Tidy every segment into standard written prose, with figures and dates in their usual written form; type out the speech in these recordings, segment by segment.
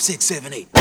6, 7, 8.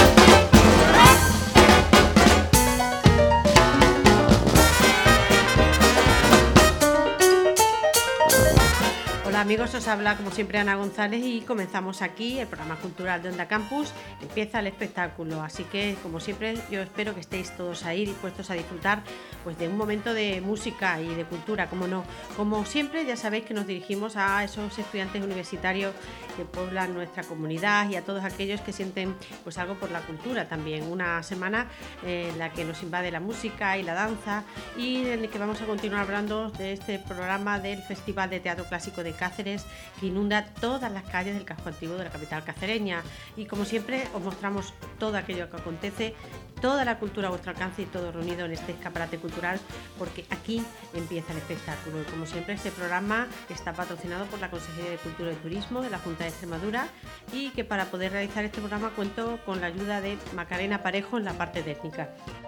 Hola amigos, os habla como siempre Ana González y comenzamos aquí el programa cultural de Onda Campus. Empieza el espectáculo, así que como siempre yo espero que estéis todos ahí dispuestos a disfrutar pues de un momento de música y de cultura, como no. Como siempre ya sabéis que nos dirigimos a esos estudiantes universitarios que poblan nuestra comunidad y a todos aquellos que sienten pues algo por la cultura también. Una semana en la que nos invade la música y la danza y en el que vamos a continuar hablando de este programa del Festival de Teatro Clásico de Cáceres, que inunda todas las calles del casco antiguo de la capital cacereña. Y como siempre os mostramos todo aquello que acontece, toda la cultura a vuestro alcance y todo reunido en este escaparate cultural, porque aquí empieza el espectáculo. Y como siempre este programa está patrocinado por la Consejería de Cultura y Turismo de la Junta de Extremadura, y que para poder realizar este programa cuento con la ayuda de Macarena Parejo en la parte técnica.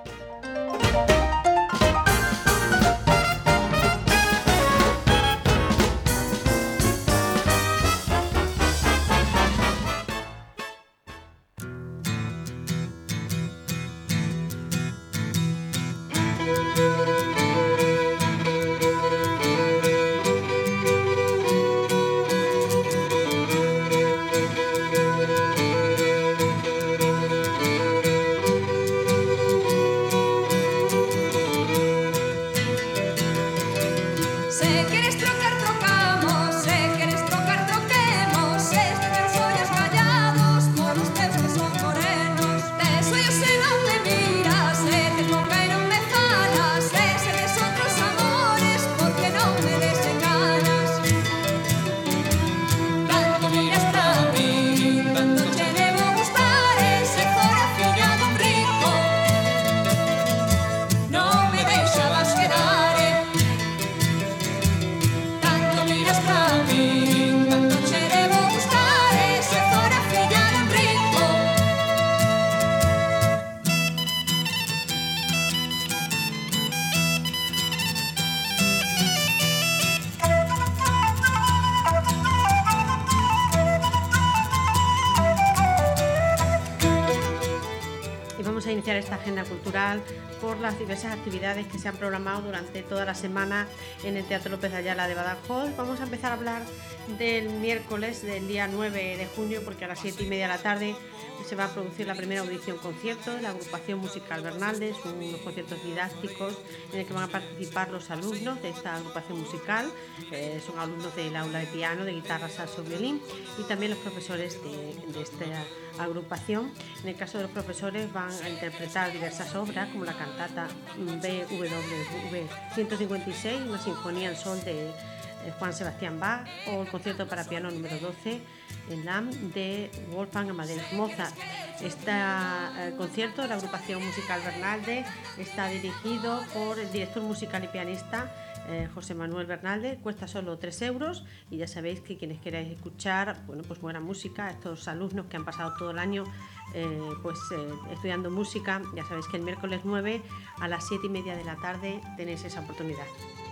Vamos a iniciar esta agenda cultural por las diversas actividades que se han programado durante toda la semana en el Teatro López de Ayala de Badajoz. Vamos a empezar a hablar del miércoles, del día 9 de junio, porque a las 7:30 de la tarde se va a producir la primera audición concierto de la agrupación musical Bernaldes, unos conciertos didácticos en el que van a participar los alumnos de esta agrupación musical, son alumnos del aula de piano, de guitarra, saxo, violín, y también los profesores de esta agrupación. En el caso de los profesores van a interpretar diversas obras como la cantata BWV 156, una sinfonía en sol de Juan Sebastián Bach, o el concierto para piano número 12 en LAM de Wolfgang Amadeus Mozart. Este concierto de la agrupación musical Bernaldes está dirigido por el director musical y pianista José Manuel Bernaldes. Cuesta solo 3 euros y ya sabéis que quienes queráis escuchar pues buena música, estos alumnos que han pasado todo el año estudiando música, ya sabéis que el miércoles 9 a las 7:30 de la tarde tenéis esa oportunidad.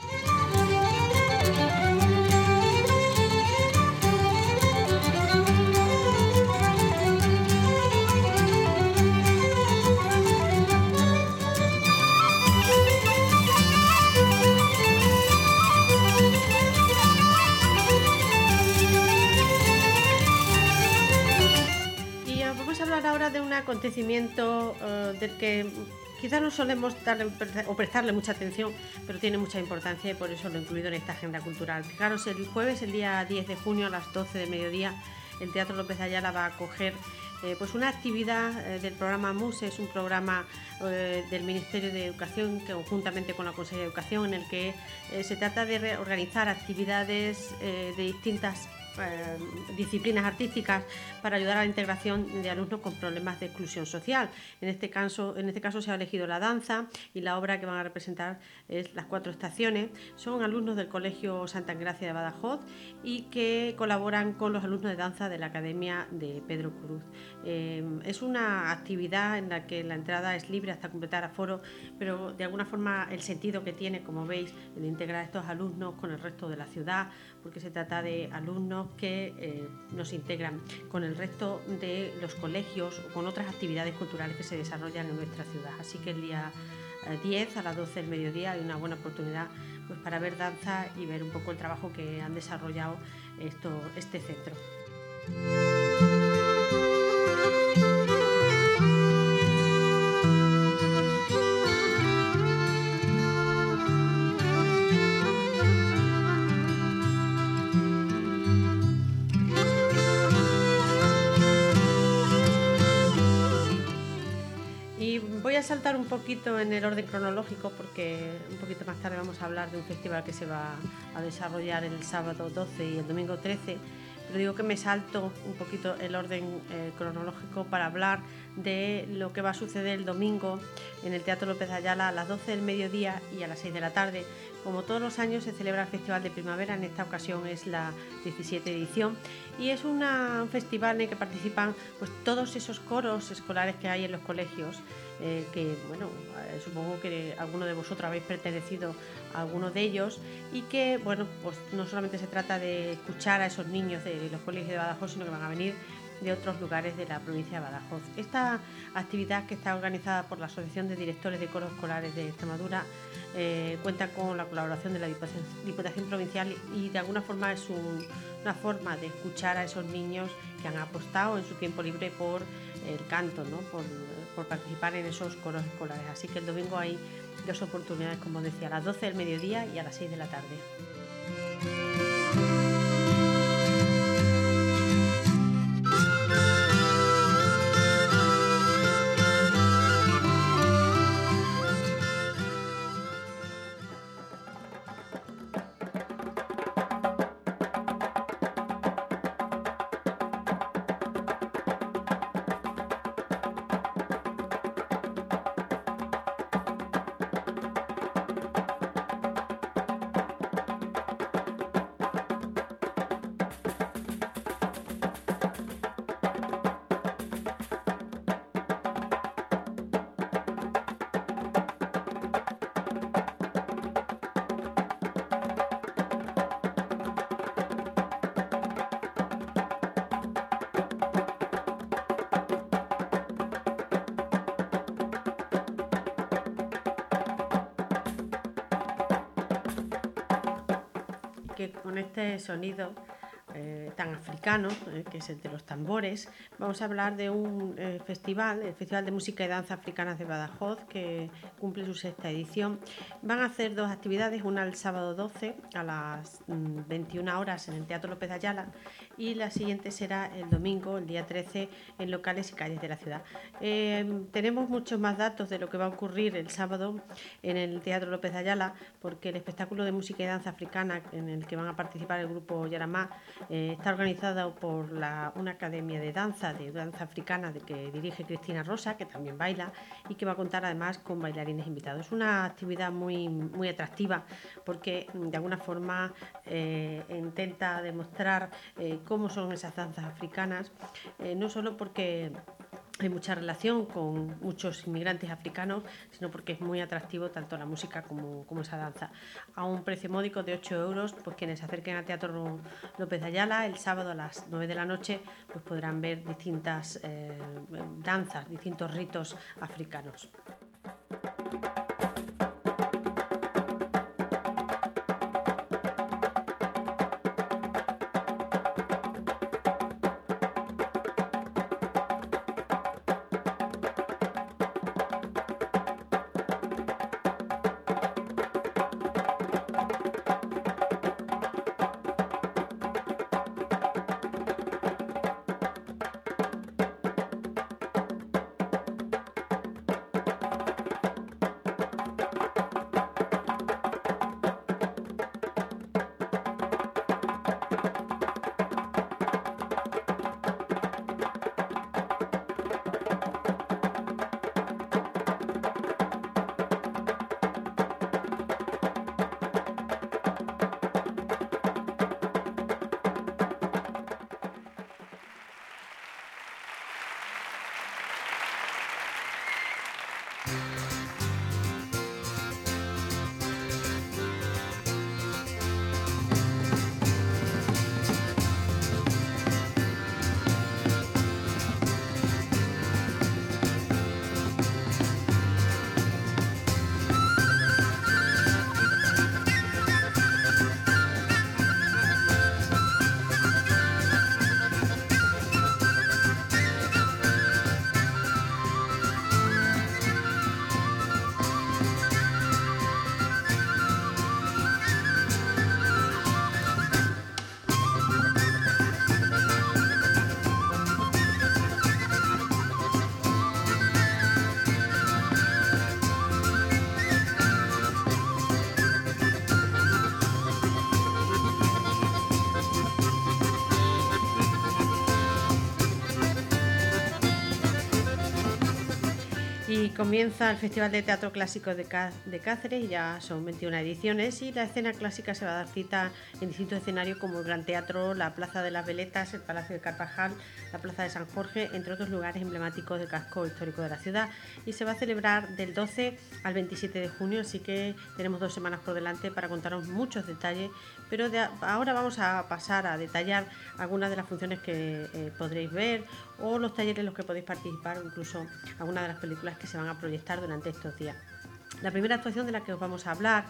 Ahora de un acontecimiento del que quizás no solemos darle o prestarle mucha atención, pero tiene mucha importancia y por eso lo he incluido en esta agenda cultural. Fijaros, el jueves, el día 10 de junio a las 12 del mediodía, el Teatro López de Ayala va a acoger pues una actividad del programa MUSE, es un programa del Ministerio de Educación que conjuntamente con la Consejería de Educación, en el que se trata de organizar actividades de distintas disciplinas artísticas para ayudar a la integración de alumnos con problemas de exclusión social. En este caso se ha elegido la danza, y la obra que van a representar es Las Cuatro Estaciones. Son alumnos del Colegio Santa Engracia de Badajoz y que colaboran con los alumnos de danza de la Academia de Pedro Cruz. Es una actividad en la que la entrada es libre hasta completar aforo, pero de alguna forma el sentido que tiene, como veis, el integrar a estos alumnos con el resto de la ciudad, porque se trata de alumnos que nos integran con el resto de los colegios o con otras actividades culturales que se desarrollan en nuestra ciudad. Así que el día 10 a las 12 del mediodía hay una buena oportunidad pues, para ver danza y ver un poco el trabajo que han desarrollado este centro. Y voy a saltar un poquito en el orden cronológico porque un poquito más tarde vamos a hablar de un festival que se va a desarrollar el sábado 12 y el domingo 13, pero digo que me salto un poquito el orden cronológico para hablar de lo que va a suceder el domingo en el Teatro López de Ayala a las 12 del mediodía y a las 6 de la tarde. Como todos los años se celebra el Festival de Primavera, en esta ocasión es la 17 edición y es un festival en el que participan pues, todos esos coros escolares que hay en los colegios, que bueno, supongo que alguno de vosotros habéis pertenecido a alguno de ellos y que bueno, pues no solamente se trata de escuchar a esos niños de los colegios de Badajoz, sino que van a venir de otros lugares de la provincia de Badajoz. Esta actividad, que está organizada por la Asociación de Directores de Coros Escolares de Extremadura, cuenta con la colaboración de la Diputación Provincial y de alguna forma es una forma de escuchar a esos niños que han apostado en su tiempo libre por el canto, ¿no? por participar en esos coros escolares. Así que el domingo hay dos oportunidades, como decía, a las 12 del mediodía y a las 6 de la tarde. Que con este sonido tan africano, que es el de los tambores, vamos a hablar de un festival, el Festival de Música y Danza Africanas de Badajoz, que cumple su sexta edición. Van a hacer dos actividades, una el sábado 12 a las 21 horas en el Teatro López de Ayala y la siguiente será el domingo, el día 13, en locales y calles de la ciudad. Tenemos muchos más datos de lo que va a ocurrir el sábado en el Teatro López de Ayala, porque el espectáculo de música y danza africana en el que van a participar el grupo Yaramá está organizado por una academia de danza africana de que dirige Cristina Rosa, que también baila y que va a contar además con bailarines invitados. Es una actividad muy, muy atractiva porque de alguna forma intenta demostrar cómo son esas danzas africanas, no solo porque hay mucha relación con muchos inmigrantes africanos, sino porque es muy atractivo tanto la música como esa danza. A un precio módico de 8 euros, pues quienes se acerquen al Teatro López de Ayala el sábado a las 9 de la noche pues podrán ver distintas danzas, distintos ritos africanos. Y comienza el Festival de Teatro Clásico de Cáceres, ya son 21 ediciones, y la escena clásica se va a dar cita en distintos escenarios como el Gran Teatro, la Plaza de las Veletas, el Palacio de Carvajal, la Plaza de San Jorge, entre otros lugares emblemáticos del casco histórico de la ciudad. Y se va a celebrar del 12 al 27 de junio, así que tenemos 2 semanas por delante para contaros muchos detalles, pero ahora vamos a pasar a detallar algunas de las funciones que podréis ver, o los talleres en los que podéis participar, o incluso algunas de las películas que se van a proyectar durante estos días. La primera actuación de la que os vamos a hablar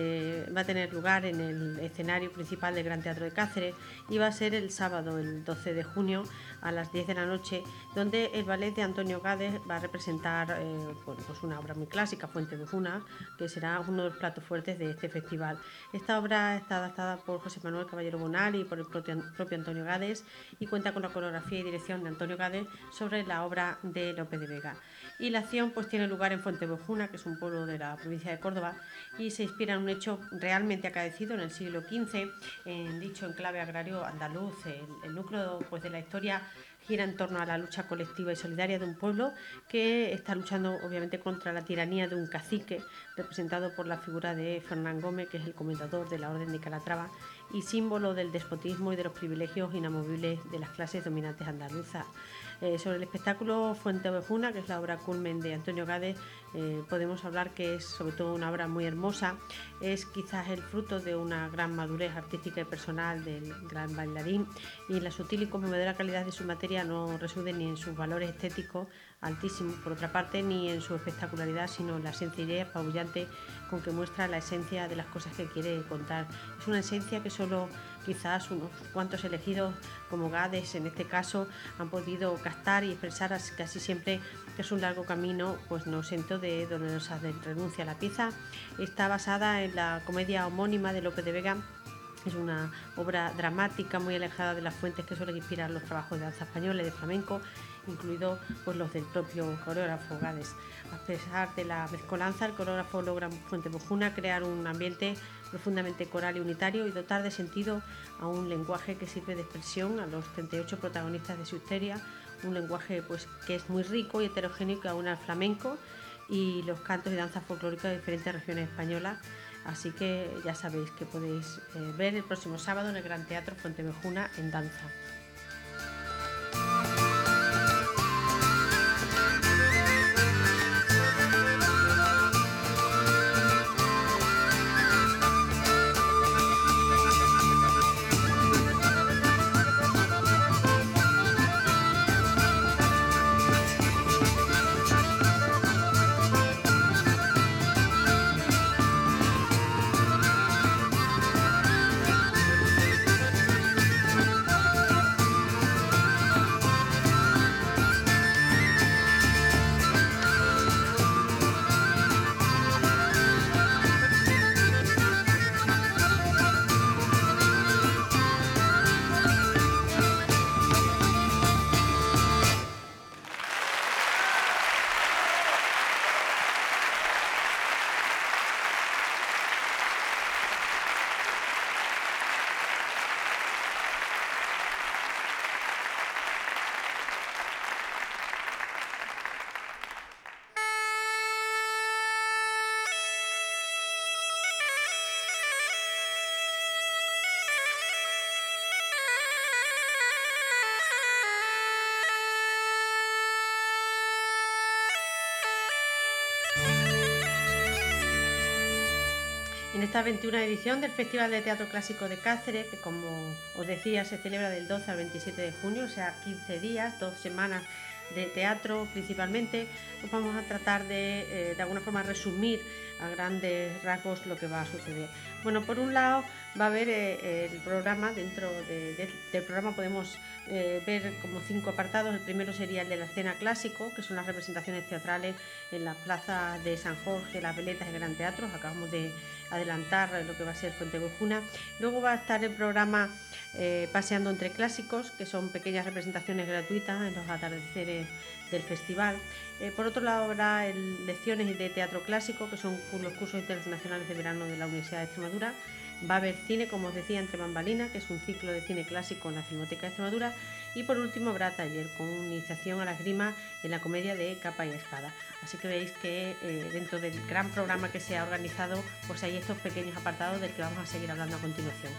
va a tener lugar en el escenario principal del Gran Teatro de Cáceres y va a ser el sábado, el 12 de junio, a las 10 de la noche, donde el ballet de Antonio Gades va a representar pues una obra muy clásica, Fuentevejuna, que será uno de los platos fuertes de este festival. Esta obra está adaptada por José Manuel Caballero Bonal y por el propio Antonio Gades, y cuenta con la coreografía y dirección de Antonio Gades sobre la obra de Lope de Vega. Y la acción pues tiene lugar en Fuentevejuna, que es un pueblo de la provincia de Córdoba, y se inspira en un hecho realmente acaecido en el siglo XV en dicho enclave agrario andaluz. El núcleo pues de la historia gira en torno a la lucha colectiva y solidaria de un pueblo que está luchando obviamente contra la tiranía de un cacique, representado por la figura de Fernán Gómez, que es el comendador de la Orden de Calatrava y símbolo del despotismo y de los privilegios inamovibles de las clases dominantes andaluzas. Sobre el espectáculo Fuentevejuna, que es la obra culmen de Antonio Gades, podemos hablar que es sobre todo una obra muy hermosa. Es quizás el fruto de una gran madurez artística y personal del gran bailarín, y la sutil y conmovedora calidad de su materia no reside ni en sus valores estéticos altísimos, por otra parte, ni en su espectacularidad, sino en la sencillez apabullante con que muestra la esencia de las cosas que quiere contar. Es una esencia que solo quizás unos cuantos elegidos, como Gades en este caso, han podido captar y expresar, casi siempre que es un largo camino, pues no exento de dolorosa renuncia. La pieza está basada en la comedia homónima de Lope de Vega. Es una obra dramática muy alejada de las fuentes que suelen inspirar los trabajos de danza española y de flamenco, incluidos pues los del propio coreógrafo Gades. A pesar de la mezcolanza, el coreógrafo logra en Fuentevejuna crear un ambiente profundamente coral y unitario, y dotar de sentido a un lenguaje que sirve de expresión a los 38 protagonistas de su historia, un lenguaje pues que es muy rico y heterogéneo, que aúna el flamenco y los cantos y danzas folclóricas de diferentes regiones españolas. Así que ya sabéis que podéis ver el próximo sábado en el Gran Teatro Fuentevejuna en danza. En esta 21 edición del Festival de Teatro Clásico de Cáceres, que como os decía se celebra del 12 al 27 de junio, o sea 15 días, 2 semanas de teatro principalmente, pues vamos a tratar de alguna forma resumir a grandes rasgos lo que va a suceder. Bueno, por un lado va a haber el programa. Dentro del programa podemos ver como 5 apartados. El primero sería el de la escena clásico, que son las representaciones teatrales en la plaza de San Jorge, las Veletas y el Gran Teatro. Acabamos de adelantar lo que va a ser Fuentevejuna. Luego va a estar el programa Paseando entre Clásicos, que son pequeñas representaciones gratuitas en los atardeceres del festival. Por otro lado habrá lecciones de teatro clásico, que son los cursos internacionales de verano de la Universidad de Extremadura. Va a haber cine, como os decía, entre bambalinas, que es un ciclo de cine clásico en la Filmoteca de Extremadura. Y por último habrá taller con iniciación a la esgrima en la comedia de Capa y Espada. Así que veis que dentro del gran programa que se ha organizado, pues hay estos pequeños apartados del que vamos a seguir hablando a continuación.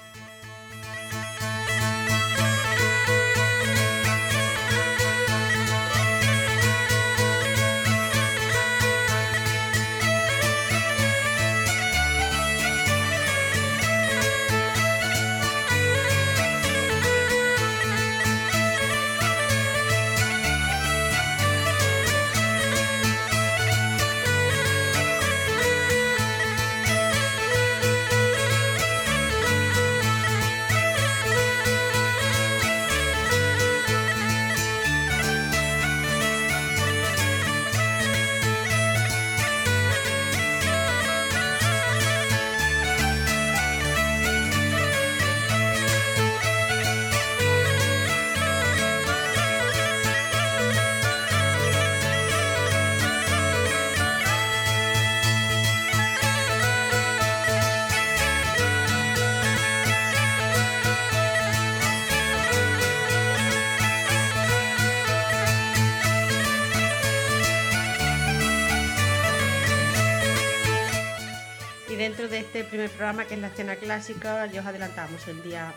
Dentro de este primer programa, que es la escena clásica, ya os adelantamos el día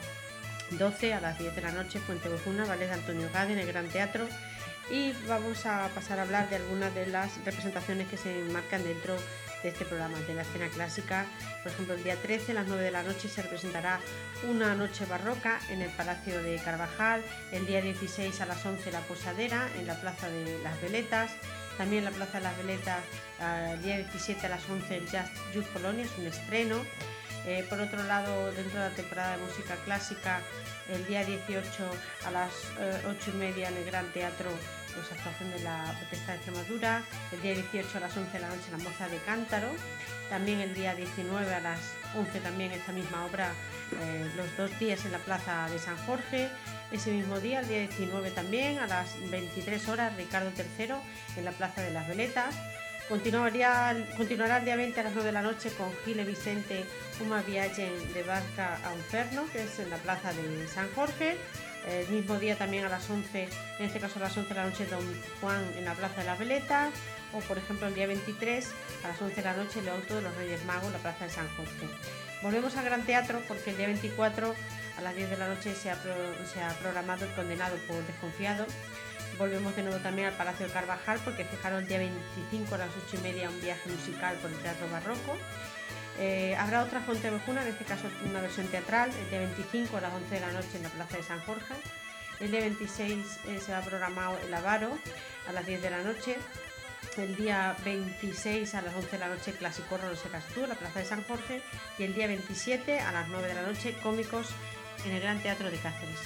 12 a las 10 de la noche, Fuente Bojuna, ballet de Antonio Gade en el Gran Teatro, y vamos a pasar a hablar de algunas de las representaciones que se enmarcan dentro de este programa, de la escena clásica. Por ejemplo, el día 13 a las 9 de la noche se representará Una noche barroca en el Palacio de Carvajal, el día 16 a las 11 La Posadera en la Plaza de las Veletas. También en la Plaza de las Veletas, el día 17 a las 11 el Jazz Youth Polonia, es un estreno. Por otro lado, dentro de la temporada de música clásica, el día 18 a las 8:30 en el Gran Teatro, pues actuación de la Orquesta de Extremadura. El día 18 a las 11 de la noche La Moza de Cántaro. También el día 19 a las 11 también esta misma obra, los 2 días en la Plaza de San Jorge. Ese mismo día, el día 19 también, a las 23 horas, Ricardo III en la Plaza de las Veletas. Continuará el día 20 a las 9 de la noche con Gile Vicente, Una viaje de barca a Inferno, que es en la Plaza de San Jorge. El mismo día también a las 11, en este caso a las 11 de la noche, Don Juan en la Plaza de las Veletas. O por ejemplo el día 23 a las 11 de la noche, el auto de los Reyes Magos en la Plaza de San Jorge. Volvemos al Gran Teatro porque el día 24 a las 10 de la noche se ha programado El condenado por desconfiado. Volvemos de nuevo también al Palacio de Carvajal porque fijaron el día 25 a las 8:30 un viaje musical por el Teatro Barroco. Habrá otra Fuente Bojuna, en este caso una versión teatral, el día 25 a las 11 de la noche en la Plaza de San Jorge. El día 26 se ha programado El Avaro a las 10 de la noche. El día 26 a las 11 de la noche Clásico No Secas Tú en la Plaza de San Jorge. Y el día 27 a las 9 de la noche Cómicos en el Gran Teatro de Cáceres.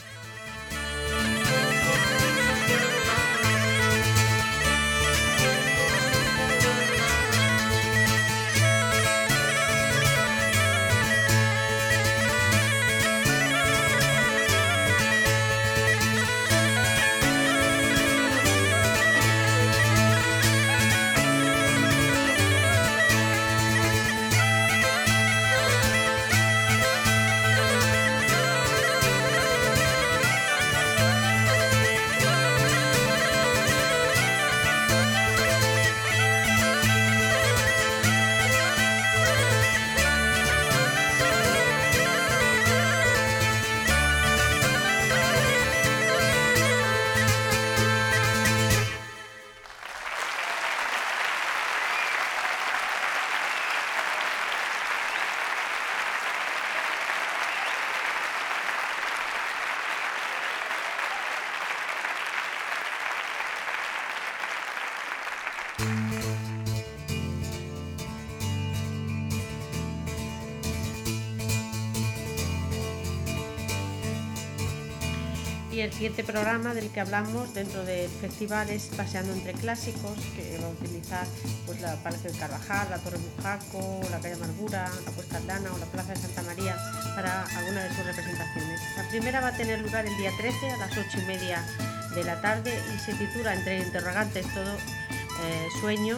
Y el siguiente programa del que hablamos dentro del festival es Paseando entre Clásicos, que va a utilizar pues, la Palacio de Carvajal, la Torre Bujaco, la Calle Amargura, la Puesta Atlana o la Plaza de Santa María para alguna de sus representaciones. La primera va a tener lugar el día 13 a las 8:30 de la tarde y se titula Entre interrogantes todo sueño,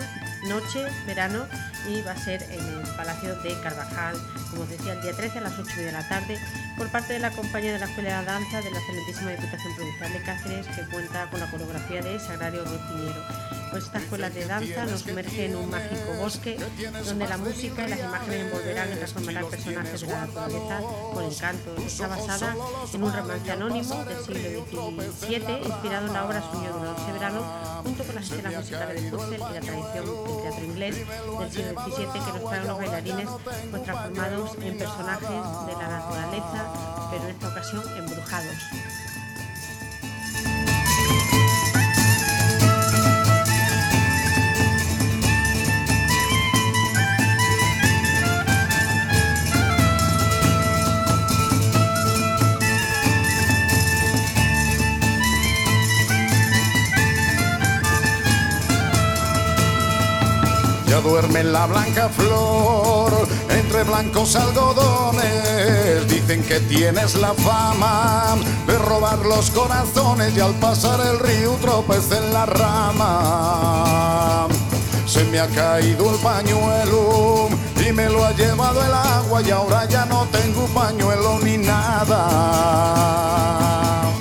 noche, verano, y va a ser en el Palacio de Carvajal, como os decía, el día 13 a las 8:30 de la tarde, por parte de la compañía de la Escuela de Danza de la excelentísima Diputación Provincial de Cáceres, que cuenta con la coreografía de Sagrario Ruiz Piñero. Pues esta escuela de danza nos sumerge en un mágico bosque donde la música y las imágenes envolverán y transformarán personajes de la naturaleza con encanto. Está basada en un romance anónimo del siglo XVII, inspirado en la obra Sueño de una noche de verano, junto con las escenas musicales de Purcell y la tradición del teatro inglés del siglo XVII, que nos trae unos bailarines pues transformados en personajes de la naturaleza, pero en esta ocasión embrujados. Ya duerme la blanca flor entre blancos algodones. Dicen que tienes la fama de robar los corazones, y al pasar el río tropecé en la rama. Se me ha caído el pañuelo y me lo ha llevado el agua, y ahora ya no tengo pañuelo ni nada.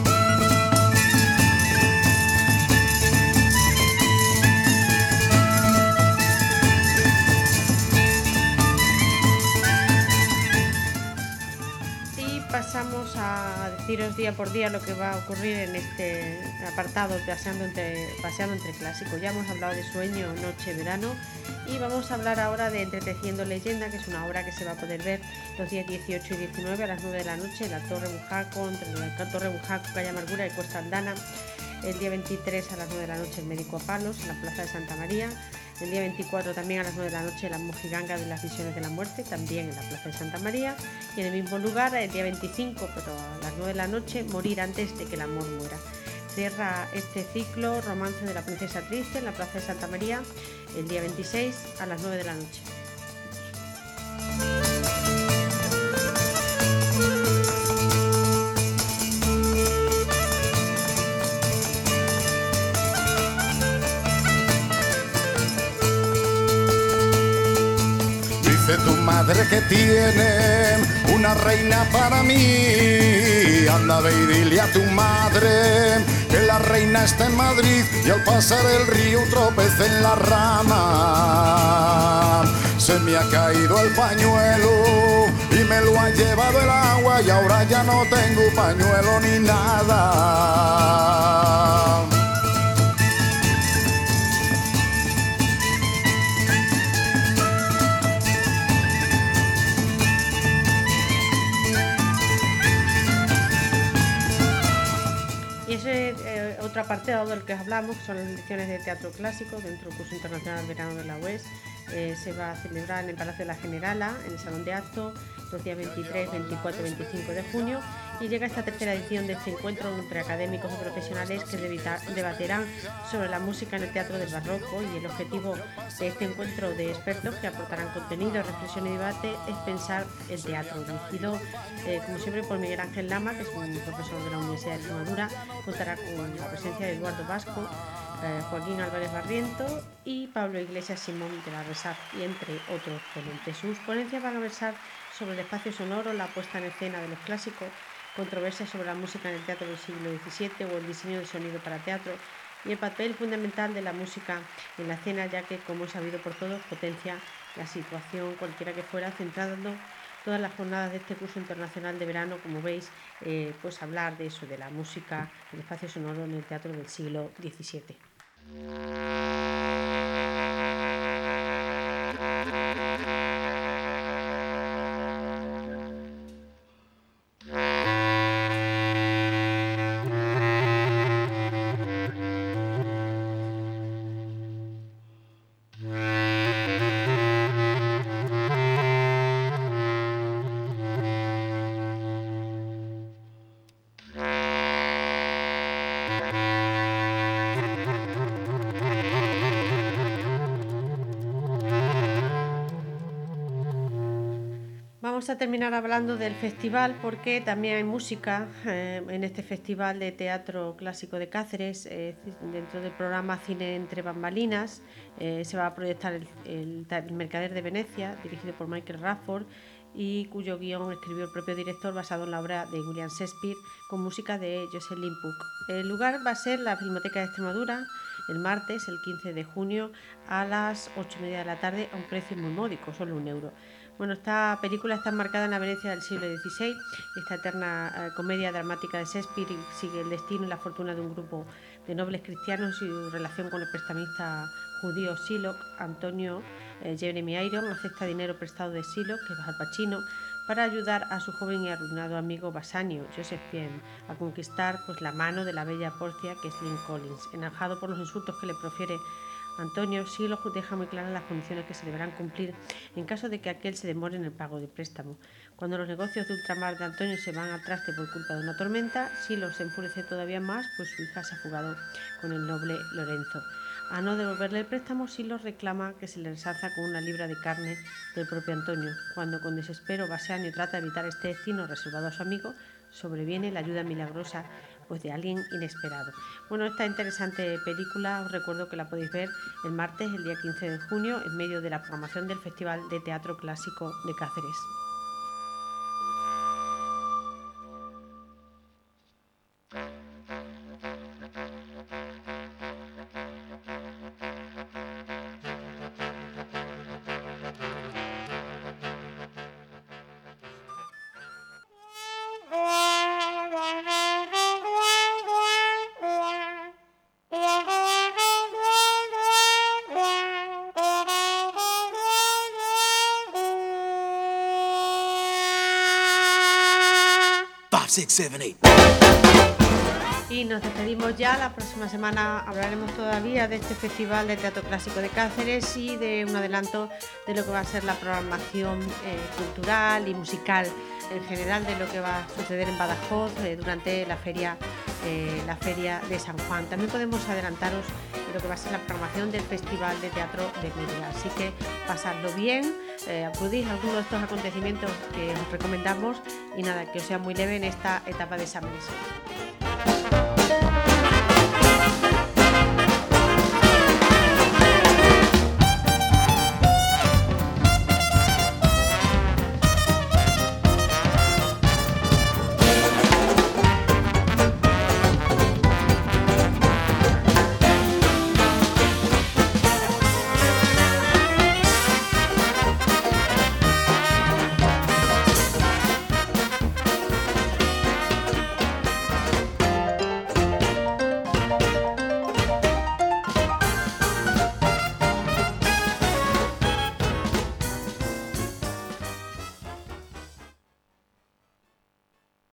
Pasamos a deciros día por día lo que va a ocurrir en este apartado paseando entre clásicos. Ya hemos hablado de Sueño, Noche, Verano, y vamos a hablar ahora de Entreteciendo Leyenda, que es una obra que se va a poder ver los días 18 y 19 a las 9 de la noche en la Torre Bujaco, entre la Torre Bujaco, Calle Amargura y Cuesta Aldana. El día 23 a las 9 de la noche el Médico a Palos en la Plaza de Santa María. El día 24 también a las 9 de la noche la Mojiganga de las Visiones de la Muerte, también en la Plaza de Santa María. Y en el mismo lugar, el día 25, pero a las 9 de la noche, Morir antes de que el amor muera. Cierra este ciclo Romance de la Princesa Triste en la Plaza de Santa María el día 26 a las 9 de la noche. Tu madre que tiene una reina para mí. Anda, ve y dile a tu madre que la reina está en Madrid, y al pasar el río tropecé en la rama. Se me ha caído el pañuelo y me lo ha llevado el agua, y ahora ya no tengo pañuelo ni nada. Otro apartado del que hablamos son las lecciones de teatro clásico dentro del curso internacional verano de la UES. Se va a celebrar en el Palacio de la Generala, en el Salón de Actos, los días 23, 24 y 25 de junio, y llega esta tercera edición de este encuentro entre académicos y profesionales que debatirán sobre la música en el teatro del barroco, y el objetivo de este encuentro de expertos que aportarán contenido, reflexión y debate es pensar el teatro, dirigido como siempre por Miguel Ángel Lama, que es un profesor de la Universidad de Extremadura. Contará con la presencia de Eduardo Vasco, Joaquín Álvarez Barriento y Pablo Iglesias Simón de la Resaz, y entre otros ponentes. Sus ponencias van a versar sobre el espacio sonoro, la puesta en escena de los clásicos, controversias sobre la música en el teatro del siglo XVII o el diseño de sonido para teatro, y el papel fundamental de la música en la escena, ya que, como es sabido por todos, potencia la situación cualquiera que fuera, centrando todas las jornadas de este curso internacional de verano, como veis, pues hablar de eso, de la música, el espacio sonoro en el teatro del siglo XVII. vamos a terminar hablando del festival porque también hay música en este festival de teatro clásico de Cáceres. Dentro del programa Cine entre bambalinas se va a proyectar el Mercader de Venecia, dirigido por Michael Radford, y cuyo guión escribió el propio director, basado en la obra de William Shakespeare, con música de Jocelyn Puck. El lugar va a ser la Filmoteca de Extremadura, el martes, el 15 de junio, a las 8:30 de la tarde, a un precio muy módico, solo €1. Bueno, esta película está enmarcada en la Venecia del siglo XVI. Esta eterna comedia dramática de Shakespeare sigue el destino y la fortuna de un grupo de nobles cristianos y su relación con el prestamista judío Shylock. Antonio Jeremy Irons acepta dinero prestado de Shylock, que es Al Pacino, para ayudar a su joven y arruinado amigo Bassanio, Joseph Fiennes, a conquistar la mano de la bella Porcia, que es Lynn Collins. Enojado por los insultos que le profiere Antonio, Shylock deja muy claras las condiciones que se deberán cumplir en caso de que aquel se demore en el pago del préstamo. Cuando los negocios de ultramar de Antonio se van al traste por culpa de una tormenta, Shylock se enfurece todavía más, pues su hija se ha fugado con el noble Lorenzo. A no devolverle el préstamo, Shylock reclama que se le resalza con una libra de carne del propio Antonio. Cuando con desespero Bassanio trata de evitar este destino reservado a su amigo, sobreviene la ayuda milagrosa de alguien inesperado. Bueno, esta interesante película os recuerdo que la podéis ver el martes, el día 15 de junio, en medio de la programación del Festival de Teatro Clásico de Cáceres. Y nos despedimos ya. La próxima semana hablaremos todavía de este Festival de Teatro Clásico de Cáceres y de un adelanto de lo que va a ser la programación cultural y musical en general, de lo que va a suceder en Badajoz durante la feria de San Juan. También podemos adelantaros de lo que va a ser la programación del Festival de Teatro de Mérida. Así que pasadlo bien, acudid a alguno de estos acontecimientos que os recomendamos y nada, que os sea muy leve en esta etapa de exámenes.